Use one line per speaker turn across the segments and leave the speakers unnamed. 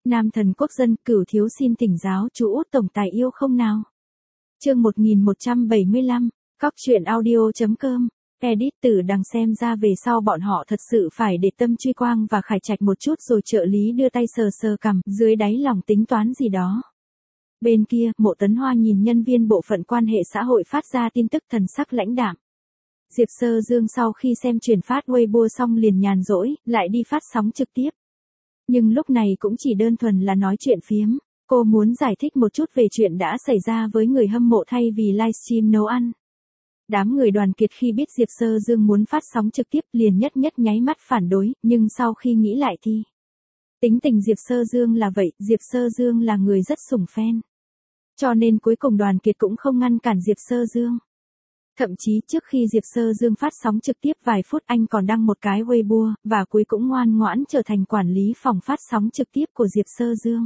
Nam thần quốc dân, Cửu thiếu xin thỉnh giáo chú Út tổng tài yêu không nào. Chương 1175, cóc truyện audio.com. Edit từ đằng xem ra về sau bọn họ thật sự phải để tâm Truy Quang và Khải Trạch một chút rồi trợ lý đưa tay sờ sờ cằm, dưới đáy lòng tính toán gì đó. Bên kia, Mộ Tấn Hoa nhìn nhân viên bộ phận quan hệ xã hội phát ra tin tức thần sắc lãnh đạm. Diệp Sơ Dương sau khi xem truyền phát Weibo xong liền nhàn rỗi, lại đi phát sóng trực tiếp. Nhưng lúc này cũng chỉ đơn thuần là nói chuyện phiếm, cô muốn giải thích một chút về chuyện đã xảy ra với người hâm mộ thay vì livestream nấu ăn. Đám người Đoàn Kiệt khi biết Diệp Sơ Dương muốn phát sóng trực tiếp liền nhất nháy mắt phản đối, nhưng sau khi nghĩ lại thì tính tình Diệp Sơ Dương là vậy, Diệp Sơ Dương là người rất sủng fan. Cho nên cuối cùng Đoàn Kiệt cũng không ngăn cản Diệp Sơ Dương. Thậm chí trước khi Diệp Sơ Dương phát sóng trực tiếp vài phút anh còn đăng một cái Weibo, và cuối cũng ngoan ngoãn trở thành quản lý phòng phát sóng trực tiếp của Diệp Sơ Dương.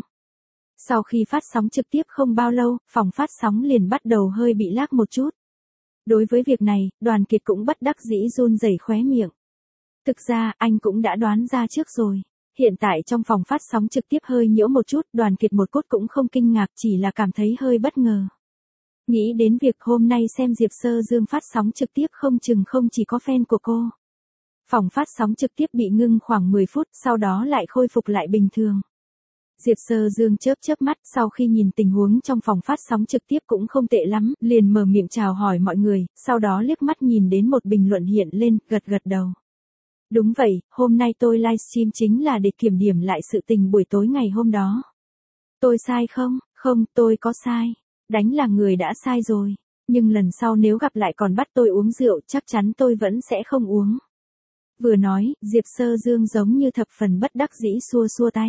Sau khi phát sóng trực tiếp không bao lâu, phòng phát sóng liền bắt đầu hơi bị lag một chút. Đối với việc này, Đoàn Kiệt cũng bất đắc dĩ run rẩy khóe miệng. Thực ra, anh cũng đã đoán ra trước rồi. Hiện tại trong phòng phát sóng trực tiếp hơi nhiễu một chút, Đoàn Kiệt một cốt cũng không kinh ngạc, chỉ là cảm thấy hơi bất ngờ. Nghĩ đến việc hôm nay xem Diệp Sơ Dương phát sóng trực tiếp không chừng không chỉ có fan của cô. Phòng phát sóng trực tiếp bị ngưng khoảng 10 phút, sau đó lại khôi phục lại bình thường. Diệp Sơ Dương chớp mắt, sau khi nhìn tình huống trong phòng phát sóng trực tiếp cũng không tệ lắm, liền mở miệng chào hỏi mọi người, sau đó liếc mắt nhìn đến một bình luận hiện lên, gật đầu. Đúng vậy, hôm nay tôi livestream chính là để kiểm điểm lại sự tình buổi tối ngày hôm đó. Tôi sai không? Không, tôi có sai. Đánh là người đã sai rồi. Nhưng lần sau nếu gặp lại còn bắt tôi uống rượu chắc chắn tôi vẫn sẽ không uống. Vừa nói, Diệp Sơ Dương giống như thập phần bất đắc dĩ xua tay.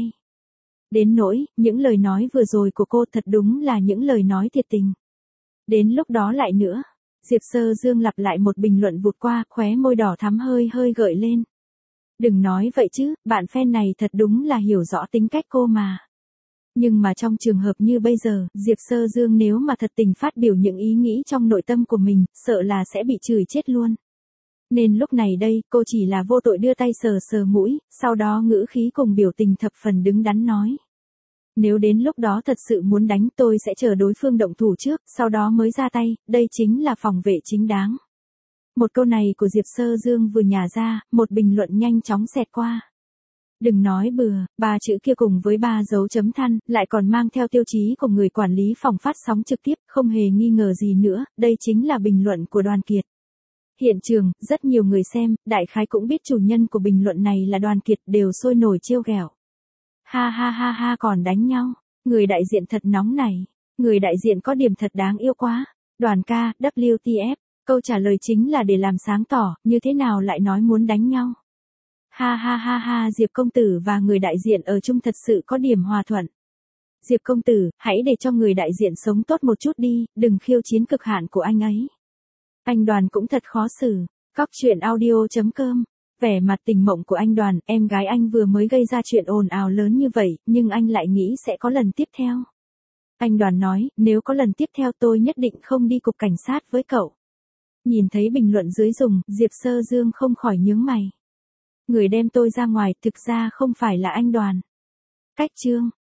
Đến nỗi, những lời nói vừa rồi của cô thật đúng là những lời nói thiệt tình. Đến lúc đó lại nữa, Diệp Sơ Dương lặp lại một bình luận vụt qua, khóe môi đỏ thắm hơi gợi lên. Đừng nói vậy chứ, bạn fan này thật đúng là hiểu rõ tính cách cô mà. Nhưng mà trong trường hợp như bây giờ, Diệp Sơ Dương nếu mà thật tình phát biểu những ý nghĩ trong nội tâm của mình, sợ là sẽ bị chửi chết luôn. Nên lúc này đây, cô chỉ là vô tội đưa tay sờ mũi, sau đó ngữ khí cùng biểu tình thập phần đứng đắn nói. Nếu đến lúc đó thật sự muốn đánh tôi sẽ chờ đối phương động thủ trước, sau đó mới ra tay, đây chính là phòng vệ chính đáng. Một câu này của Diệp Sơ Dương vừa nhả ra, một bình luận nhanh chóng xẹt qua. Đừng nói bừa, 3 chữ kia cùng với 3 dấu chấm than, lại còn mang theo tiêu chí của người quản lý phòng phát sóng trực tiếp, không hề nghi ngờ gì nữa, đây chính là bình luận của Đoàn Kiệt. Hiện trường, rất nhiều người xem, đại khái cũng biết chủ nhân của bình luận này là Đoàn Kiệt, đều sôi nổi trêu ghẹo. Ha còn đánh nhau, người đại diện thật nóng này, người đại diện có điểm thật đáng yêu quá. Đoàn ca, WTF, câu trả lời chính là để làm sáng tỏ, như thế nào lại nói muốn đánh nhau. Ha, Diệp công tử và người đại diện ở chung thật sự có điểm hòa thuận. Diệp công tử, hãy để cho người đại diện sống tốt một chút đi, đừng khiêu chiến cực hạn của anh ấy. Anh Đoàn cũng thật khó xử. cóc truyện audio.com. Vẻ mặt tình mộng của anh Đoàn, em gái anh vừa mới gây ra chuyện ồn ào lớn như vậy, nhưng anh lại nghĩ sẽ có lần tiếp theo. Anh Đoàn nói, nếu có lần tiếp theo tôi nhất định không đi cục cảnh sát với cậu. Nhìn thấy bình luận dưới dùng, Diệp Sơ Dương không khỏi nhướng mày. Người đem tôi ra ngoài thực ra không phải là anh Đoàn. Cách chương.